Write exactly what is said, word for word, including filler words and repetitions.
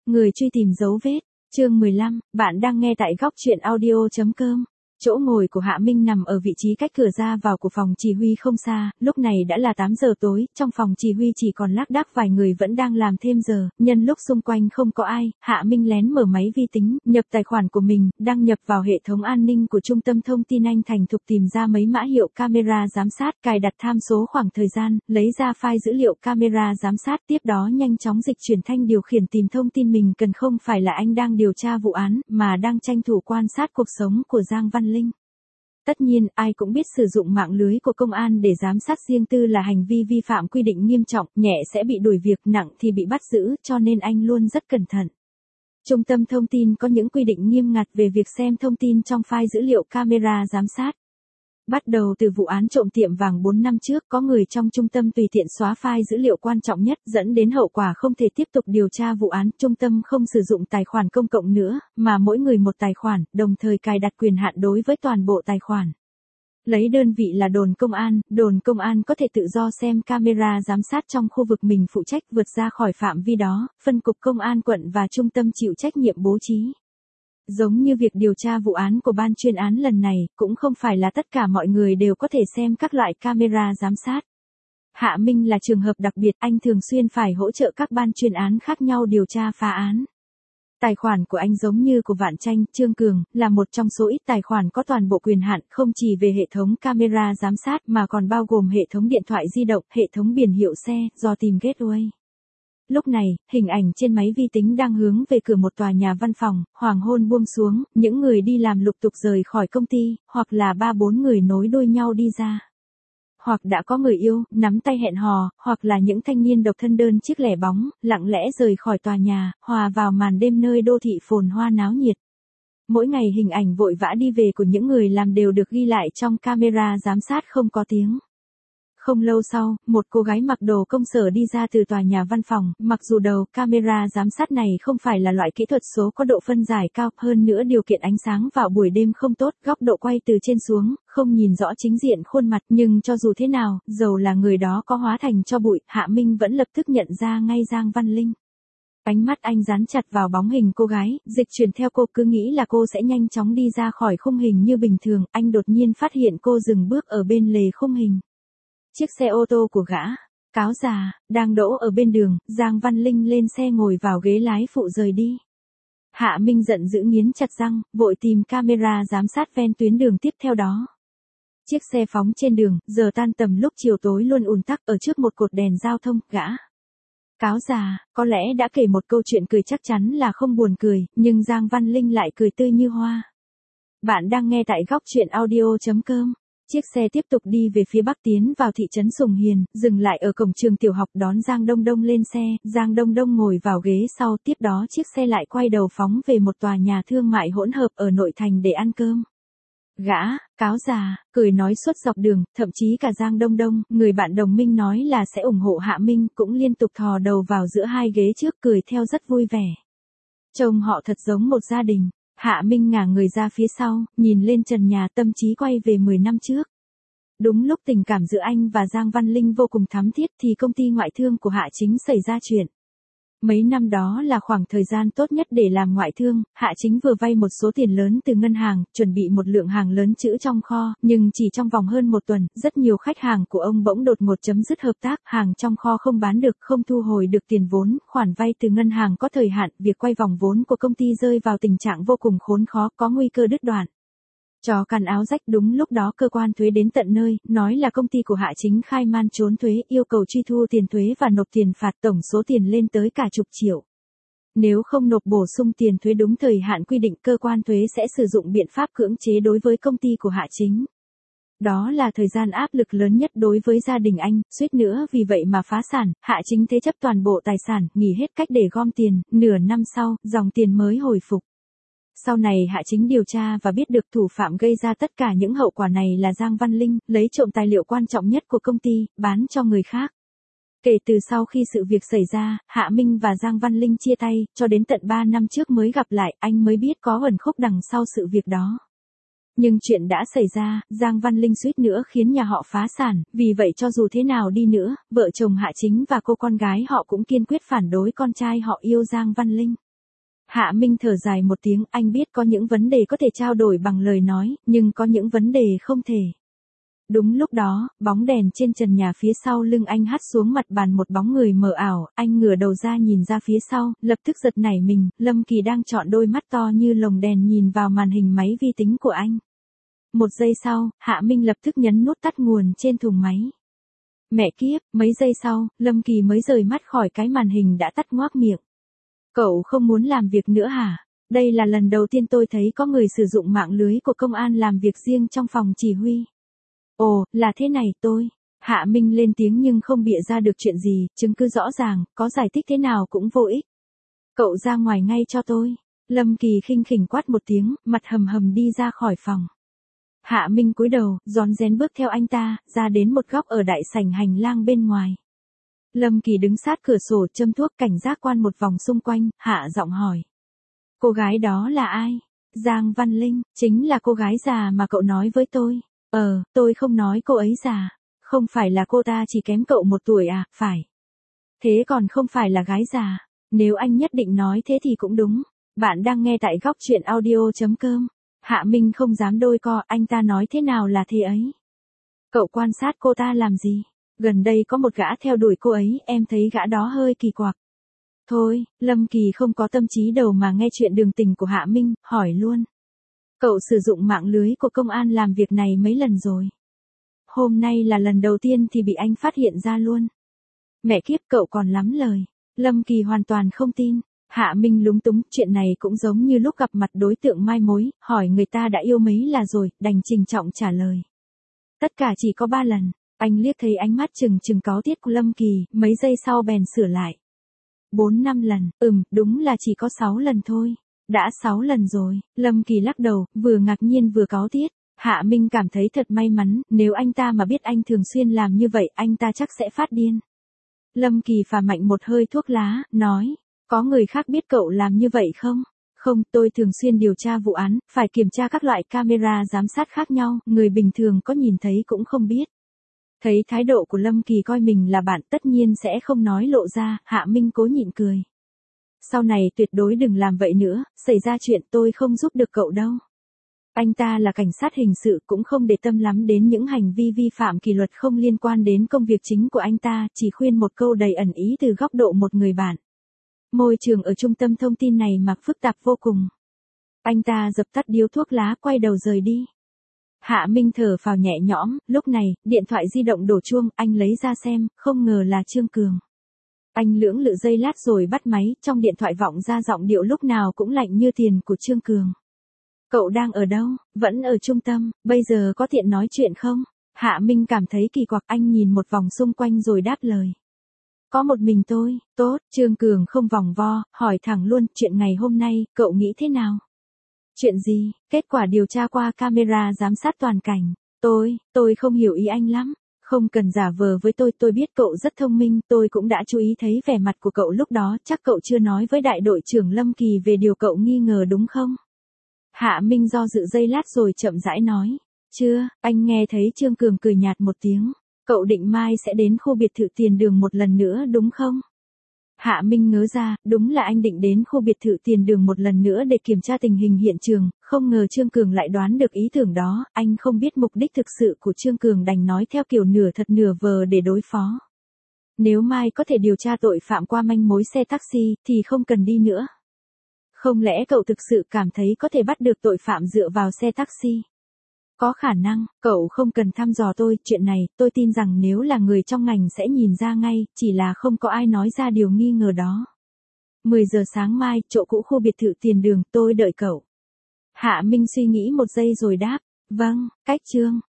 Người truy tìm dấu vết, chương mười lăm, bạn đang nghe tại góc truyện audio.com. Chỗ ngồi của Hạ Minh nằm ở vị trí cách cửa ra vào của phòng chỉ huy không xa, lúc này đã là tám giờ tối, trong phòng chỉ huy chỉ còn lác đác vài người vẫn đang làm thêm giờ, nhân lúc xung quanh không có ai, Hạ Minh lén mở máy vi tính, nhập tài khoản của mình, đăng nhập vào hệ thống an ninh của Trung tâm Thông tin Anh thành thục tìm ra mấy mã hiệu camera giám sát, cài đặt tham số khoảng thời gian, lấy ra file dữ liệu camera giám sát, tiếp đó nhanh chóng dịch chuyển thanh điều khiển tìm thông tin mình cần, không phải là anh đang điều tra vụ án, mà đang tranh thủ quan sát cuộc sống của Giang Văn Linh. Tất nhiên, ai cũng biết sử dụng mạng lưới của công an để giám sát riêng tư là hành vi vi phạm quy định nghiêm trọng, nhẹ sẽ bị đuổi việc, nặng thì bị bắt giữ, cho nên anh luôn rất cẩn thận. Trung tâm thông tin có những quy định nghiêm ngặt về việc xem thông tin trong file dữ liệu camera giám sát. Bắt đầu từ vụ án trộm tiệm vàng bốn năm trước, có người trong trung tâm tùy tiện xóa file dữ liệu quan trọng nhất, dẫn đến hậu quả không thể tiếp tục điều tra vụ án. Trung tâm không sử dụng tài khoản công cộng nữa, mà mỗi người một tài khoản, đồng thời cài đặt quyền hạn đối với toàn bộ tài khoản. Lấy đơn vị là đồn công an, đồn công an có thể tự do xem camera giám sát trong khu vực mình phụ trách, vượt ra khỏi phạm vi đó, phân cục công an quận và trung tâm chịu trách nhiệm bố trí. Giống như việc điều tra vụ án của ban chuyên án lần này, cũng không phải là tất cả mọi người đều có thể xem các loại camera giám sát. Hạ Minh là trường hợp đặc biệt, anh thường xuyên phải hỗ trợ các ban chuyên án khác nhau điều tra phá án. Tài khoản của anh giống như của Vạn Tranh, Trương Cường, là một trong số ít tài khoản có toàn bộ quyền hạn, không chỉ về hệ thống camera giám sát mà còn bao gồm hệ thống điện thoại di động, hệ thống biển hiệu xe, dò tìm gateway. Lúc này, hình ảnh trên máy vi tính đang hướng về cửa một tòa nhà văn phòng, hoàng hôn buông xuống, những người đi làm lục tục rời khỏi công ty, hoặc là ba bốn người nối đuôi nhau đi ra. Hoặc đã có người yêu, nắm tay hẹn hò, hoặc là những thanh niên độc thân đơn chiếc lẻ bóng, lặng lẽ rời khỏi tòa nhà, hòa vào màn đêm nơi đô thị phồn hoa náo nhiệt. Mỗi ngày hình ảnh vội vã đi về của những người làm đều được ghi lại trong camera giám sát không có tiếng. Không lâu sau, một cô gái mặc đồ công sở đi ra từ tòa nhà văn phòng, mặc dù đầu camera giám sát này không phải là loại kỹ thuật số có độ phân giải cao, hơn nữa điều kiện ánh sáng vào buổi đêm không tốt, góc độ quay từ trên xuống, không nhìn rõ chính diện khuôn mặt, nhưng cho dù thế nào, dầu là người đó có hóa thành tro bụi, Hạ Minh vẫn lập tức nhận ra ngay Giang Văn Linh. Ánh mắt anh dán chặt vào bóng hình cô gái, dịch chuyển theo cô, cứ nghĩ là cô sẽ nhanh chóng đi ra khỏi khung hình như bình thường, anh đột nhiên phát hiện cô dừng bước ở bên lề khung hình. Chiếc xe ô tô của gã, cáo già, đang đỗ ở bên đường, Giang Văn Linh lên xe ngồi vào ghế lái phụ rời đi. Hạ Minh giận dữ nghiến chặt răng, vội tìm camera giám sát ven tuyến đường tiếp theo đó. Chiếc xe phóng trên đường, giờ tan tầm lúc chiều tối luôn ùn tắc ở trước một cột đèn giao thông, gã. Cáo già, có lẽ đã kể một câu chuyện cười chắc chắn là không buồn cười, nhưng Giang Văn Linh lại cười tươi như hoa. Bạn đang nghe tại góc truyện audio.com. Chiếc xe tiếp tục đi về phía bắc tiến vào thị trấn Sùng Hiền, dừng lại ở cổng trường tiểu học đón Giang Đông Đông lên xe, Giang Đông Đông ngồi vào ghế sau, tiếp đó chiếc xe lại quay đầu phóng về một tòa nhà thương mại hỗn hợp ở nội thành để ăn cơm. Gã, cáo già, cười nói suốt dọc đường, thậm chí cả Giang Đông Đông, người bạn đồng minh nói là sẽ ủng hộ Hạ Minh, cũng liên tục thò đầu vào giữa hai ghế trước cười theo rất vui vẻ. Trông họ thật giống một gia đình. Hạ Minh ngả người ra phía sau, nhìn lên trần nhà, tâm trí quay về mười năm trước. Đúng lúc tình cảm giữa anh và Giang Văn Linh vô cùng thắm thiết thì công ty ngoại thương của Hạ Chính xảy ra chuyện. Mấy năm đó là khoảng thời gian tốt nhất để làm ngoại thương, Hạ Chính vừa vay một số tiền lớn từ ngân hàng, chuẩn bị một lượng hàng lớn trữ trong kho, nhưng chỉ trong vòng hơn một tuần, rất nhiều khách hàng của ông bỗng đột ngột chấm dứt hợp tác, hàng trong kho không bán được, không thu hồi được tiền vốn, khoản vay từ ngân hàng có thời hạn, việc quay vòng vốn của công ty rơi vào tình trạng vô cùng khốn khó, có nguy cơ đứt đoạn. Chó cắn áo rách, đúng lúc đó cơ quan thuế đến tận nơi, nói là công ty của Hạ Chính khai man trốn thuế, yêu cầu truy thu tiền thuế và nộp tiền phạt, tổng số tiền lên tới cả chục triệu. Nếu không nộp bổ sung tiền thuế đúng thời hạn quy định, cơ quan thuế sẽ sử dụng biện pháp cưỡng chế đối với công ty của Hạ Chính. Đó là thời gian áp lực lớn nhất đối với gia đình anh, suýt nữa vì vậy mà phá sản, Hạ Chính thế chấp toàn bộ tài sản, nghỉ hết cách để gom tiền, nửa năm sau, dòng tiền mới hồi phục. Sau này Hạ Chính điều tra và biết được thủ phạm gây ra tất cả những hậu quả này là Giang Văn Linh, lấy trộm tài liệu quan trọng nhất của công ty, bán cho người khác. Kể từ sau khi sự việc xảy ra, Hạ Minh và Giang Văn Linh chia tay, cho đến tận ba năm trước mới gặp lại, anh mới biết có ẩn khúc đằng sau sự việc đó. Nhưng chuyện đã xảy ra, Giang Văn Linh suýt nữa khiến nhà họ phá sản, vì vậy cho dù thế nào đi nữa, vợ chồng Hạ Chính và cô con gái họ cũng kiên quyết phản đối con trai họ yêu Giang Văn Linh. Hạ Minh thở dài một tiếng, anh biết có những vấn đề có thể trao đổi bằng lời nói, nhưng có những vấn đề không thể. Đúng lúc đó, bóng đèn trên trần nhà phía sau lưng anh hắt xuống mặt bàn một bóng người mờ ảo, anh ngửa đầu ra nhìn ra phía sau, lập tức giật nảy mình, Lâm Kỳ đang trọn đôi mắt to như lồng đèn nhìn vào màn hình máy vi tính của anh. Một giây sau, Hạ Minh lập tức nhấn nút tắt nguồn trên thùng máy. Mẹ kiếp, mấy giây sau, Lâm Kỳ mới rời mắt khỏi cái màn hình đã tắt ngoác miệng. Cậu không muốn làm việc nữa hả? Đây là lần đầu tiên tôi thấy có người sử dụng mạng lưới của công an làm việc riêng trong phòng chỉ huy. Ồ, là thế này tôi. Hạ Minh lên tiếng nhưng không bịa ra được chuyện gì, chứng cứ rõ ràng, có giải thích thế nào cũng vô ích. Cậu ra ngoài ngay cho tôi. Lâm Kỳ khinh khỉnh quát một tiếng, mặt hầm hầm đi ra khỏi phòng. Hạ Minh cúi đầu, rón rén bước theo anh ta, ra đến một góc ở đại sảnh hành lang bên ngoài. Lâm Kỳ đứng sát cửa sổ châm thuốc cảnh giác quan một vòng xung quanh, hạ giọng hỏi. Cô gái đó là ai? Giang Văn Linh, chính là cô gái già mà cậu nói với tôi. Ờ, tôi không nói cô ấy già. Không phải là cô ta chỉ kém cậu một tuổi à, phải. Thế còn không phải là gái già. Nếu anh nhất định nói thế thì cũng đúng. Bạn đang nghe tại góc truyện audio.com. Hạ Minh không dám đôi co, anh ta nói thế nào là thế ấy. Cậu quan sát cô ta làm gì? Gần đây có một gã theo đuổi cô ấy, em thấy gã đó hơi kỳ quặc. Thôi, Lâm Kỳ không có tâm trí đầu mà nghe chuyện đường tình của Hạ Minh, hỏi luôn. Cậu sử dụng mạng lưới của công an làm việc này mấy lần rồi? Hôm nay là lần đầu tiên thì bị anh phát hiện ra luôn. Mẹ kiếp, cậu còn lắm lời. Lâm Kỳ hoàn toàn không tin. Hạ Minh lúng túng, chuyện này cũng giống như lúc gặp mặt đối tượng mai mối, hỏi người ta đã yêu mấy là rồi, đành trình trọng trả lời. Tất cả chỉ có ba lần. Anh liếc thấy ánh mắt chừng chừng cáu tiết của Lâm Kỳ, mấy giây sau bèn sửa lại. Bốn năm lần, ừm, đúng là chỉ có sáu lần thôi. Đã sáu lần rồi, Lâm Kỳ lắc đầu, vừa ngạc nhiên vừa cáu tiết. Hạ Minh cảm thấy thật may mắn, nếu anh ta mà biết anh thường xuyên làm như vậy, anh ta chắc sẽ phát điên. Lâm Kỳ phả mạnh một hơi thuốc lá, nói, có người khác biết cậu làm như vậy không? Không, tôi thường xuyên điều tra vụ án, phải kiểm tra các loại camera giám sát khác nhau, người bình thường có nhìn thấy cũng không biết. Thấy thái độ của Lâm Kỳ coi mình là bạn tất nhiên sẽ không nói lộ ra, Hạ Minh cố nhịn cười. Sau này tuyệt đối đừng làm vậy nữa, xảy ra chuyện tôi không giúp được cậu đâu. Anh ta là cảnh sát hình sự cũng không để tâm lắm đến những hành vi vi phạm kỷ luật không liên quan đến công việc chính của anh ta, chỉ khuyên một câu đầy ẩn ý từ góc độ một người bạn. Môi trường ở trung tâm thông tin này mà phức tạp vô cùng. Anh ta dập tắt điếu thuốc lá quay đầu rời đi. Hạ Minh thở phào nhẹ nhõm, lúc này, điện thoại di động đổ chuông, anh lấy ra xem, không ngờ là Trương Cường. Anh lưỡng lự giây lát rồi bắt máy, trong điện thoại vọng ra giọng điệu lúc nào cũng lạnh như tiền của Trương Cường. Cậu đang ở đâu? Vẫn ở trung tâm, bây giờ có tiện nói chuyện không? Hạ Minh cảm thấy kỳ quặc, anh nhìn một vòng xung quanh rồi đáp lời. Có một mình tôi, tốt, Trương Cường không vòng vo, hỏi thẳng luôn, chuyện ngày hôm nay, cậu nghĩ thế nào? Chuyện gì? Kết quả điều tra qua camera giám sát toàn cảnh. Tôi, tôi không hiểu ý anh lắm. Không cần giả vờ với tôi, tôi biết cậu rất thông minh, tôi cũng đã chú ý thấy vẻ mặt của cậu lúc đó, chắc cậu chưa nói với đại đội trưởng Lâm Kỳ về điều cậu nghi ngờ đúng không? Hạ Minh do dự giây lát rồi chậm rãi nói. Chưa, anh nghe thấy Trương Cường cười nhạt một tiếng. Cậu định mai sẽ đến khu biệt thự Tiền Đường một lần nữa đúng không? Hạ Minh ngớ ra, đúng là anh định đến khu biệt thự Tiền Đường một lần nữa để kiểm tra tình hình hiện trường, không ngờ Trương Cường lại đoán được ý tưởng đó, anh không biết mục đích thực sự của Trương Cường đành nói theo kiểu nửa thật nửa vờ để đối phó. Nếu mai có thể điều tra tội phạm qua manh mối xe taxi, thì không cần đi nữa. Không lẽ cậu thực sự cảm thấy có thể bắt được tội phạm dựa vào xe taxi? Có khả năng, cậu không cần thăm dò tôi, chuyện này, tôi tin rằng nếu là người trong ngành sẽ nhìn ra ngay, chỉ là không có ai nói ra điều nghi ngờ đó. mười giờ sáng mai, chỗ cũ khu biệt thự Tiền Đường, tôi đợi cậu. Hạ Minh suy nghĩ một giây rồi đáp, vâng, cách Trương.